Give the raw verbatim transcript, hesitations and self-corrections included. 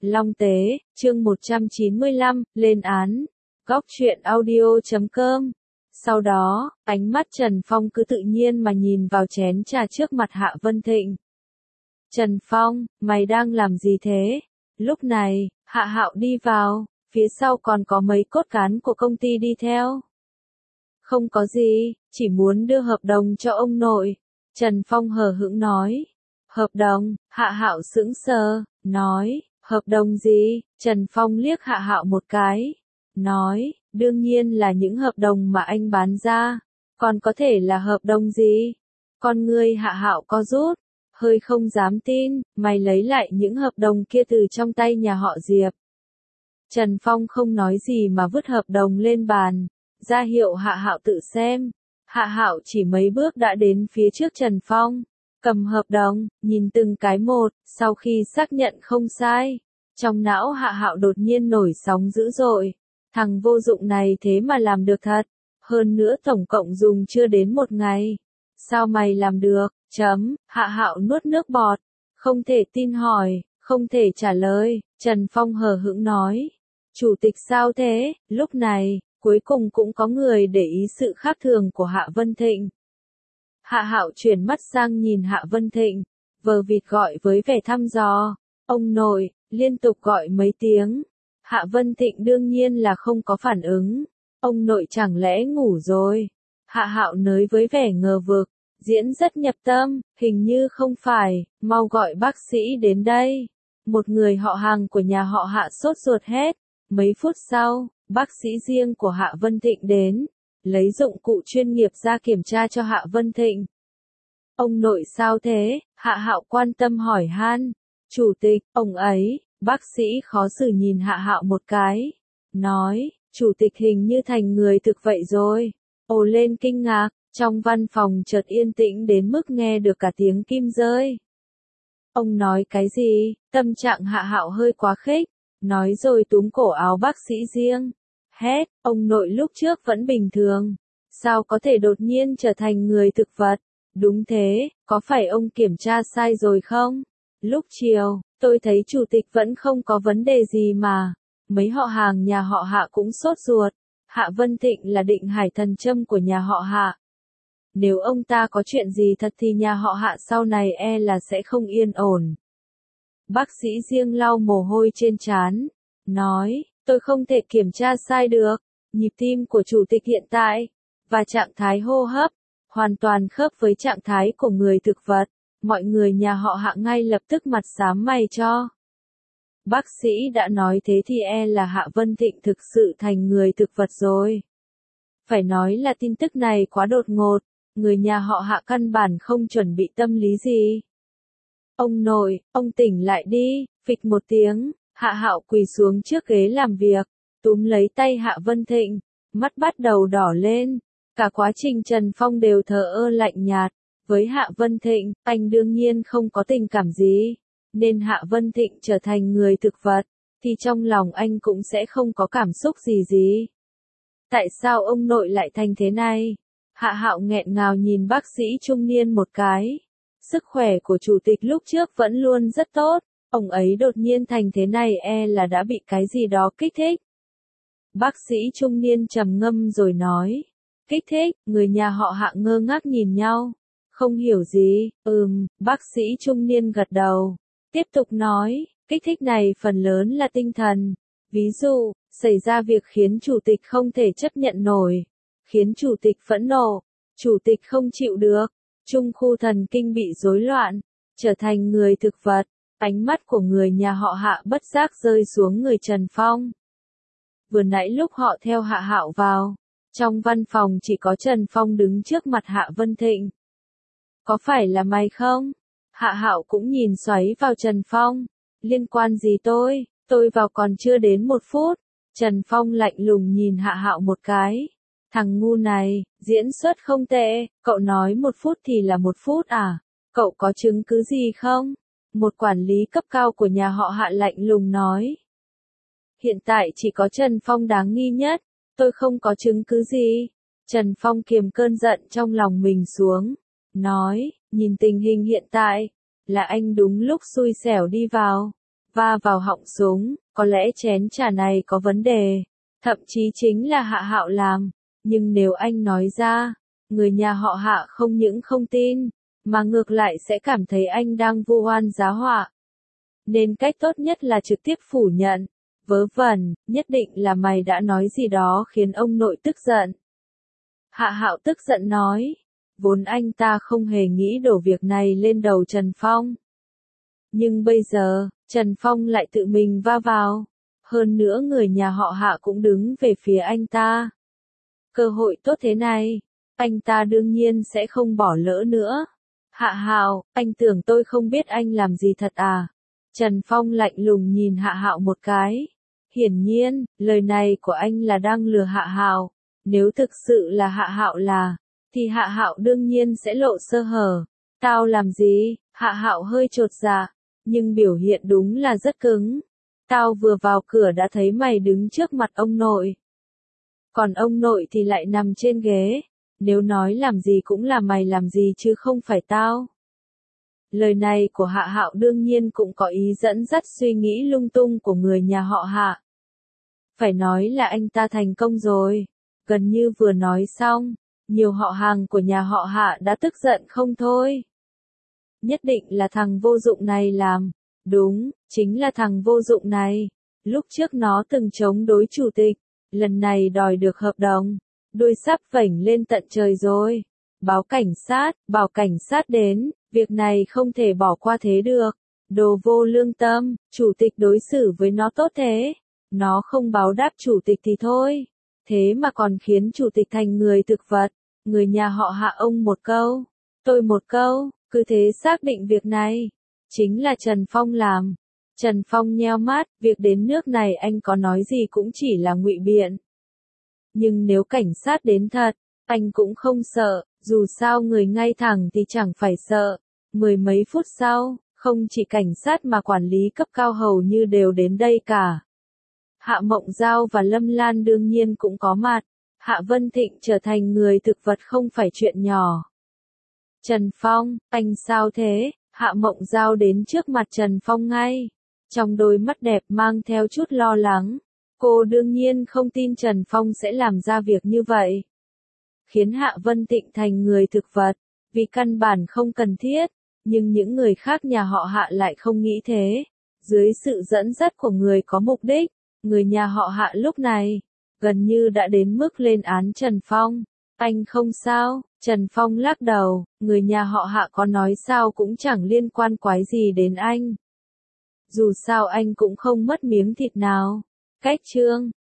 Long Tế, chương một trăm chín mươi lăm, lên án. Góc truyện audio chấm com. Sau đó, ánh mắt Trần Phong cứ tự nhiên mà nhìn vào chén trà trước mặt Hạ Vân Thịnh. Trần Phong, mày đang làm gì thế? Lúc này, Hạ Hạo đi vào, phía sau còn có mấy cốt cán của công ty đi theo. Không có gì, chỉ muốn đưa hợp đồng cho ông nội. Trần Phong hờ hững nói. Hợp đồng, Hạ Hạo sững sờ, nói, hợp đồng gì? Trần Phong liếc Hạ Hạo một cái, nói, đương nhiên là những hợp đồng mà anh bán ra, còn có thể là hợp đồng gì? Con ngươi Hạ Hạo co rút, hơi không dám tin, mày lấy lại những hợp đồng kia từ trong tay nhà họ Diệp. Trần Phong không nói gì mà vứt hợp đồng lên bàn, ra hiệu Hạ Hạo tự xem. Hạ Hạo chỉ mấy bước đã đến phía trước Trần Phong, cầm hợp đồng, nhìn từng cái một, sau khi xác nhận không sai, trong não Hạ Hạo đột nhiên nổi sóng dữ dội. Thằng vô dụng này thế mà làm được thật, hơn nữa tổng cộng dùng chưa đến một ngày. Sao mày làm được? Chấm, Hạ Hạo nuốt nước bọt, không thể tin hỏi, không thể trả lời. Trần Phong hờ hững nói, chủ tịch sao thế? Lúc này, cuối cùng cũng có người để ý sự khác thường của Hạ Vân Thịnh. Hạ Hạo chuyển mắt sang nhìn Hạ Vân Thịnh, vờ vịt gọi với vẻ thăm dò, ông nội, liên tục gọi mấy tiếng. Hạ Vân Thịnh đương nhiên là không có phản ứng, ông nội chẳng lẽ ngủ rồi? Hạ Hạo nới với vẻ ngờ vực, diễn rất nhập tâm, hình như không phải, mau gọi bác sĩ đến đây. Một người họ hàng của nhà họ Hạ sốt ruột hét. Mấy phút sau, bác sĩ riêng của Hạ Vân Thịnh đến, lấy dụng cụ chuyên nghiệp ra kiểm tra cho Hạ Vân Thịnh. Ông nội sao thế? Hạ Hạo quan tâm hỏi han. Chủ tịch, ông ấy, bác sĩ khó xử nhìn Hạ Hạo một cái, nói, chủ tịch hình như thành người thực vậy rồi. Ồ lên kinh ngạc, trong văn phòng chợt yên tĩnh đến mức nghe được cả tiếng kim rơi. Ông nói cái gì? Tâm trạng Hạ Hạo hơi quá khích, nói rồi túm cổ áo bác sĩ riêng. Hét, ông nội lúc trước vẫn bình thường, sao có thể đột nhiên trở thành người thực vật? Đúng thế, có phải ông kiểm tra sai rồi không? Lúc chiều, tôi thấy chủ tịch vẫn không có vấn đề gì mà. Mấy họ hàng nhà họ Hạ cũng sốt ruột. Hạ Vân Thịnh là định hải thần châm của nhà họ Hạ. Nếu ông ta có chuyện gì thật thì nhà họ Hạ sau này e là sẽ không yên ổn. Bác sĩ riêng lau mồ hôi trên trán, nói, tôi không thể kiểm tra sai được. Nhịp tim của chủ tịch hiện tại, và trạng thái hô hấp, hoàn toàn khớp với trạng thái của người thực vật. Mọi người nhà họ Hạ ngay lập tức mặt xám mày cho. Bác sĩ đã nói thế thì e là Hạ Vân Thịnh thực sự thành người thực vật rồi. Phải nói là tin tức này quá đột ngột, người nhà họ Hạ căn bản không chuẩn bị tâm lý gì. Ông nội, ông tỉnh lại đi, phịch một tiếng, Hạ Hạo quỳ xuống trước ghế làm việc, túm lấy tay Hạ Vân Thịnh, mắt bắt đầu đỏ lên. Cả quá trình Trần Phong đều thờ ơ lạnh nhạt. Với Hạ Vân Thịnh, anh đương nhiên không có tình cảm gì, nên Hạ Vân Thịnh trở thành người thực vật, thì trong lòng anh cũng sẽ không có cảm xúc gì gì. Tại sao ông nội lại thành thế này? Hạ Hạo nghẹn ngào nhìn bác sĩ trung niên một cái. Sức khỏe của chủ tịch lúc trước vẫn luôn rất tốt, ông ấy đột nhiên thành thế này e là đã bị cái gì đó kích thích. Bác sĩ trung niên trầm ngâm rồi nói, kích thích, người nhà họ Hạ ngơ ngác nhìn nhau. Không hiểu gì, ừm, bác sĩ trung niên gật đầu. Tiếp tục nói, kích thích này phần lớn là tinh thần. Ví dụ, xảy ra việc khiến chủ tịch không thể chấp nhận nổi, khiến chủ tịch phẫn nộ, chủ tịch không chịu được, trung khu thần kinh bị rối loạn, trở thành người thực vật. Ánh mắt của người nhà họ Hạ bất giác rơi xuống người Trần Phong. Vừa nãy lúc họ theo Hạ Hạo vào, trong văn phòng chỉ có Trần Phong đứng trước mặt Hạ Vân Thịnh. Có phải là mày không? Hạ Hạo cũng nhìn xoáy vào Trần Phong. Liên quan gì tôi? Tôi vào còn chưa đến một phút. Trần Phong lạnh lùng nhìn Hạ Hạo một cái. Thằng ngu này, diễn xuất không tệ. Cậu nói một phút thì là một phút à? Cậu có chứng cứ gì không? Một quản lý cấp cao của nhà họ Hạ lạnh lùng nói. Hiện tại chỉ có Trần Phong đáng nghi nhất. Tôi không có chứng cứ gì. Trần Phong kiềm cơn giận trong lòng mình xuống. Nói, nhìn tình hình hiện tại, là anh đúng lúc xui xẻo đi vào. va vào họng súng, có lẽ chén trà này có vấn đề, thậm chí chính là Hạ Hạo làm, nhưng nếu anh nói ra, người nhà họ Hạ không những không tin, mà ngược lại sẽ cảm thấy anh đang vu oan giá họa. Nên cách tốt nhất là trực tiếp phủ nhận, vớ vẩn, nhất định là mày đã nói gì đó khiến ông nội tức giận. Hạ Hạo tức giận nói, vốn anh ta không hề nghĩ đổ việc này lên đầu Trần Phong. Nhưng bây giờ, Trần Phong lại tự mình va vào, hơn nữa người nhà họ Hạ cũng đứng về phía anh ta. Cơ hội tốt thế này, anh ta đương nhiên sẽ không bỏ lỡ nữa. Hạ Hạo, anh tưởng tôi không biết anh làm gì thật à? Trần Phong lạnh lùng nhìn Hạ Hạo một cái. Hiển nhiên, lời này của anh là đang lừa Hạ Hạo. Nếu thực sự là Hạ Hạo là, thì Hạ Hạo đương nhiên sẽ lộ sơ hở. Tao làm gì? Hạ Hạo hơi chột dạ, nhưng biểu hiện đúng là rất cứng. Tao vừa vào cửa đã thấy mày đứng trước mặt ông nội. Còn ông nội thì lại nằm trên ghế. Nếu nói làm gì cũng là mày làm gì chứ không phải tao. Lời này của Hạ Hạo đương nhiên cũng có ý dẫn dắt suy nghĩ lung tung của người nhà họ Hạ. Phải nói là anh ta thành công rồi. Gần như vừa nói xong, nhiều họ hàng của nhà họ Hạ đã tức giận không thôi. Nhất định là thằng vô dụng này làm. Đúng, chính là thằng vô dụng này. Lúc trước nó từng chống đối chủ tịch, lần này đòi được hợp đồng. Đuôi sắp vểnh lên tận trời rồi. Báo cảnh sát, bảo cảnh sát đến, việc này không thể bỏ qua thế được. Đồ vô lương tâm, chủ tịch đối xử với nó tốt thế. Nó không báo đáp chủ tịch thì thôi. Thế mà còn khiến chủ tịch thành người thực vật. Người nhà họ Hạ ông một câu, tôi một câu, cứ thế xác định việc này. Chính là Trần Phong làm. Trần Phong nheo mắt, việc đến nước này anh có nói gì cũng chỉ là ngụy biện. Nhưng nếu cảnh sát đến thật, anh cũng không sợ, dù sao người ngay thẳng thì chẳng phải sợ. Mười mấy phút sau, không chỉ cảnh sát mà quản lý cấp cao hầu như đều đến đây cả. Hạ Mộng Giao và Lâm Lan đương nhiên cũng có mặt. Hạ Vân Thịnh trở thành người thực vật không phải chuyện nhỏ. Trần Phong, anh sao thế? Hạ Mộng Giao đến trước mặt Trần Phong ngay. Trong đôi mắt đẹp mang theo chút lo lắng. Cô đương nhiên không tin Trần Phong sẽ làm ra việc như vậy. Khiến Hạ Vân Thịnh thành người thực vật. Vì căn bản không cần thiết. Nhưng những người khác nhà họ Hạ lại không nghĩ thế. Dưới sự dẫn dắt của người có mục đích, người nhà họ Hạ lúc này gần như đã đến mức lên án Trần Phong. Anh không sao, Trần Phong lắc đầu, người nhà họ Hạ có nói sao cũng chẳng liên quan quái gì đến anh. Dù sao anh cũng không mất miếng thịt nào. Cách chương